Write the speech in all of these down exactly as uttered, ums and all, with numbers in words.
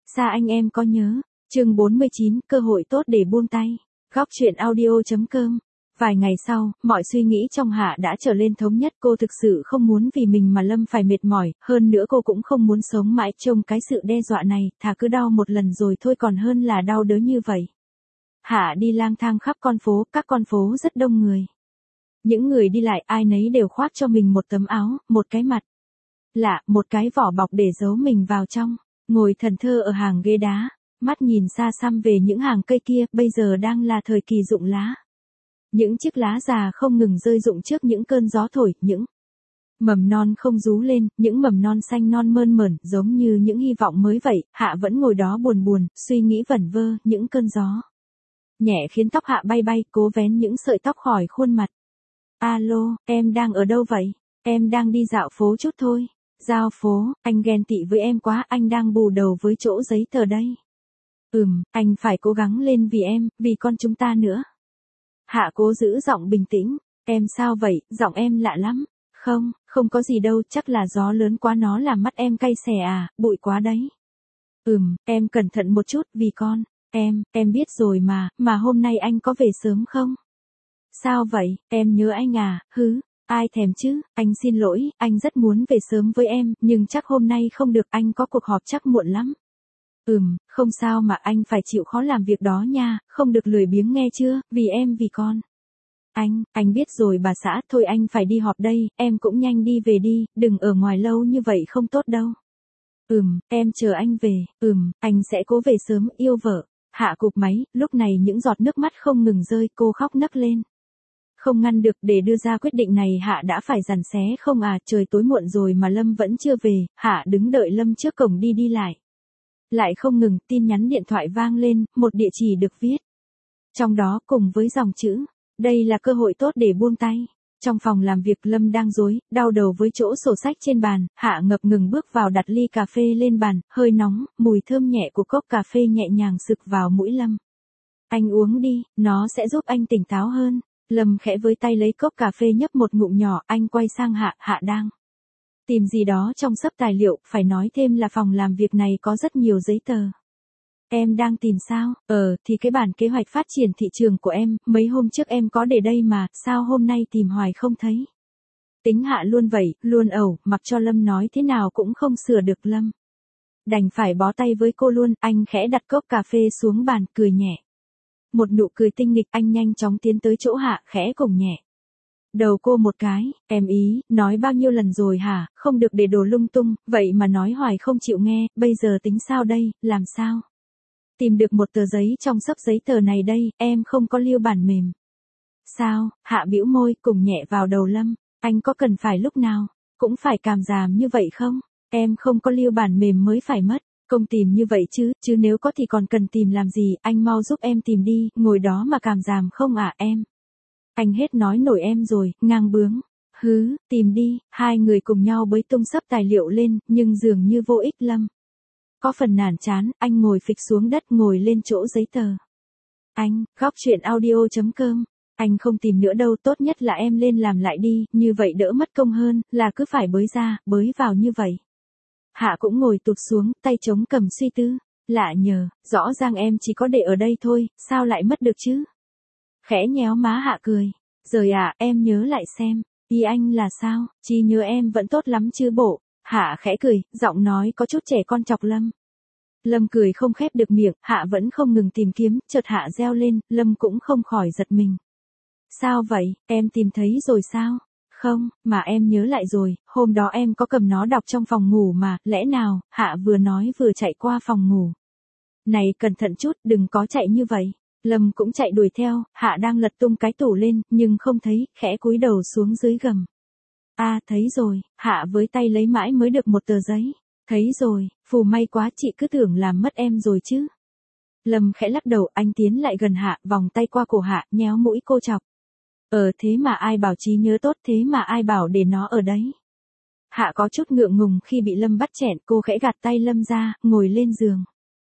Xa anh em có nhớ. Chương bốn mươi chín, cơ hội tốt để buông tay. Góc truyện audio.com. Vài ngày sau, mọi suy nghĩ trong Hạ đã trở lên thống nhất, cô thực sự không muốn vì mình mà Lâm phải mệt mỏi, hơn nữa cô cũng không muốn sống mãi trong cái sự đe dọa này, thà cứ đau một lần rồi thôi còn hơn là đau đớn như vậy. Hạ đi lang thang khắp con phố, các con phố rất đông người. Những người đi lại ai nấy đều khoác cho mình một tấm áo, một cái mặt lạ, một cái vỏ bọc để giấu mình vào trong, ngồi thẫn thờ ở hàng ghế đá, mắt nhìn xa xăm về những hàng cây kia, bây giờ đang là thời kỳ rụng lá. Những chiếc lá già không ngừng rơi rụng trước những cơn gió thổi, những mầm non không rú lên, những mầm non xanh non mơn mởn, giống như những hy vọng mới vậy. Hạ vẫn ngồi đó buồn buồn, suy nghĩ vẩn vơ, những cơn gió nhẹ khiến tóc Hạ bay bay, cố vén những sợi tóc khỏi khuôn mặt. Alo, em đang ở đâu vậy? Em đang đi dạo phố chút thôi. Giao phố, anh ghen tị với em quá, anh đang bù đầu với chỗ giấy tờ đây. Ừm, anh phải cố gắng lên vì em, vì con chúng ta nữa. Hạ cố giữ giọng bình tĩnh. Em sao vậy, giọng em lạ lắm. Không, không có gì đâu, chắc là gió lớn quá nó làm mắt em cay xè à, bụi quá đấy. Ừm, em cẩn thận một chút, vì con. Em, em biết rồi mà, mà hôm nay anh có về sớm không? Sao vậy, em nhớ anh à, hứ, ai thèm chứ, anh xin lỗi, anh rất muốn về sớm với em, nhưng chắc hôm nay không được, anh có cuộc họp chắc muộn lắm. Ừm, không sao mà anh phải chịu khó làm việc đó nha, không được lười biếng nghe chưa, vì em vì con. Anh, anh biết rồi bà xã, thôi anh phải đi họp đây, em cũng nhanh đi về đi, đừng ở ngoài lâu như vậy không tốt đâu. Ừm, em chờ anh về, ừm, anh sẽ cố về sớm, yêu vợ. Hạ cụp máy, lúc này những giọt nước mắt không ngừng rơi, cô khóc nấc lên. Không ngăn được, để đưa ra quyết định này Hạ đã phải giằng xé không à, trời tối muộn rồi mà Lâm vẫn chưa về, Hạ đứng đợi Lâm trước cổng đi đi lại. Lại không ngừng, tin nhắn điện thoại vang lên, một địa chỉ được viết. Trong đó cùng với dòng chữ, đây là cơ hội tốt để buông tay. Trong phòng làm việc Lâm đang rối, đau đầu với chỗ sổ sách trên bàn, Hạ ngập ngừng bước vào đặt ly cà phê lên bàn, hơi nóng, mùi thơm nhẹ của cốc cà phê nhẹ nhàng sực vào mũi Lâm. Anh uống đi, nó sẽ giúp anh tỉnh táo hơn. Lâm khẽ với tay lấy cốc cà phê nhấp một ngụm nhỏ, anh quay sang Hạ, Hạ đang tìm gì đó trong xấp tài liệu, phải nói thêm là phòng làm việc này có rất nhiều giấy tờ. Em đang tìm sao? Ờ, thì cái bản kế hoạch phát triển thị trường của em, mấy hôm trước em có để đây mà, sao hôm nay tìm hoài không thấy? Tính Hạ luôn vậy, luôn ẩu, mặc cho Lâm nói thế nào cũng không sửa được Lâm. Đành phải bó tay với cô luôn, anh khẽ đặt cốc cà phê xuống bàn, cười nhẹ. Một nụ cười tinh nghịch, anh nhanh chóng tiến tới chỗ Hạ, khẽ cổng nhẹ. Đầu cô một cái, em ý, nói bao nhiêu lần rồi hả, không được để đồ lung tung, vậy mà nói hoài không chịu nghe, bây giờ tính sao đây, làm sao? Tìm được một tờ giấy trong xấp giấy tờ này đây, em không có lưu bản mềm. Sao, Hạ bĩu môi, cùng nhẹ vào đầu Lâm, anh có cần phải lúc nào, cũng phải càm ràm như vậy không? Em không có lưu bản mềm mới phải mất. Công tìm như vậy chứ, chứ nếu có thì còn cần tìm làm gì, anh mau giúp em tìm đi, ngồi đó mà càm ràm không à em. Anh hết nói nổi em rồi, ngang bướng. Hứ, tìm đi, hai người cùng nhau bới tung xấp tài liệu lên, nhưng dường như vô ích Lâm. Có phần nản chán, anh ngồi phịch xuống đất ngồi lên chỗ giấy tờ. Anh, góc truyện audio.com. Anh không tìm nữa đâu, tốt nhất là em lên làm lại đi, như vậy đỡ mất công hơn, là cứ phải bới ra, bới vào như vậy. Hạ cũng ngồi tụt xuống, tay chống cầm suy tư. Lạ nhờ, rõ ràng em chỉ có để ở đây thôi, sao lại mất được chứ? Khẽ nhéo má Hạ cười. Rồi à, em nhớ lại xem, ý anh là sao, trí nhớ em vẫn tốt lắm chứ bộ. Hạ khẽ cười, giọng nói có chút trẻ con chọc Lâm. Lâm cười không khép được miệng, Hạ vẫn không ngừng tìm kiếm, chợt Hạ reo lên, Lâm cũng không khỏi giật mình. Sao vậy, em tìm thấy rồi sao? Không, mà em nhớ lại rồi, hôm đó em có cầm nó đọc trong phòng ngủ mà, lẽ nào? Hạ vừa nói vừa chạy qua phòng ngủ. Này cẩn thận chút, đừng có chạy như vậy. Lâm cũng chạy đuổi theo, Hạ đang lật tung cái tủ lên, nhưng không thấy, khẽ cúi đầu xuống dưới gầm. À, thấy rồi, Hạ với tay lấy mãi mới được một tờ giấy. Thấy rồi, phù may quá, chị cứ tưởng làm mất em rồi chứ. Lâm khẽ lắc đầu, anh tiến lại gần Hạ, vòng tay qua cổ Hạ, nhéo mũi cô chọc. Ờ thế mà ai bảo trí nhớ tốt, thế mà ai bảo để nó ở đấy. Hạ có chút ngượng ngùng khi bị Lâm bắt chẹn, cô khẽ gạt tay Lâm ra, ngồi lên giường.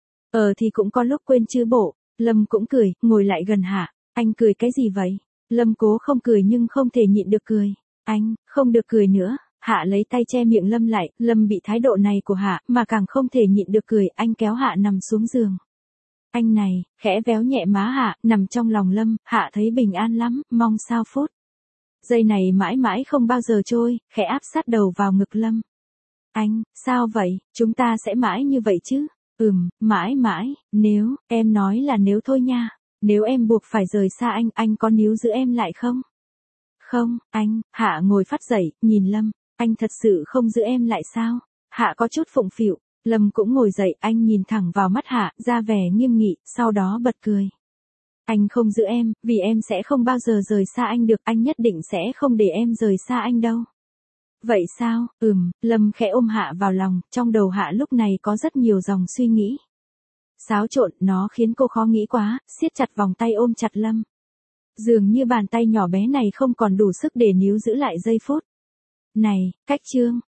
Ờ thì cũng có lúc quên chứ bộ. Lâm cũng cười, ngồi lại gần Hạ. Anh cười cái gì vậy? Lâm cố không cười nhưng không thể nhịn được cười. Anh, không được cười nữa. Hạ lấy tay che miệng Lâm lại, Lâm bị thái độ này của Hạ mà càng không thể nhịn được cười, anh kéo Hạ nằm xuống giường. Anh này, khẽ véo nhẹ má Hạ, nằm trong lòng Lâm, Hạ thấy bình an lắm, mong sao phút. Giây này mãi mãi không bao giờ trôi, khẽ áp sát đầu vào ngực Lâm. Anh, sao vậy, chúng ta sẽ mãi như vậy chứ? Ừm, mãi mãi, nếu, em nói là nếu thôi nha. Nếu em buộc phải rời xa anh, anh có níu giữ em lại không? Không, anh, Hạ ngồi phát dậy, nhìn Lâm, anh thật sự không giữ em lại sao? Hạ có chút phụng phịu, Lâm cũng ngồi dậy, anh nhìn thẳng vào mắt Hạ, ra vẻ nghiêm nghị, sau đó bật cười. Anh không giữ em, vì em sẽ không bao giờ rời xa anh được, anh nhất định sẽ không để em rời xa anh đâu. Vậy sao, ừm, Lâm khẽ ôm Hạ vào lòng, trong đầu Hạ lúc này có rất nhiều dòng suy nghĩ. Xáo trộn, nó khiến cô khó nghĩ quá, siết chặt vòng tay ôm chặt Lâm. Dường như bàn tay nhỏ bé này không còn đủ sức để níu giữ lại giây phút. Này, cách trương,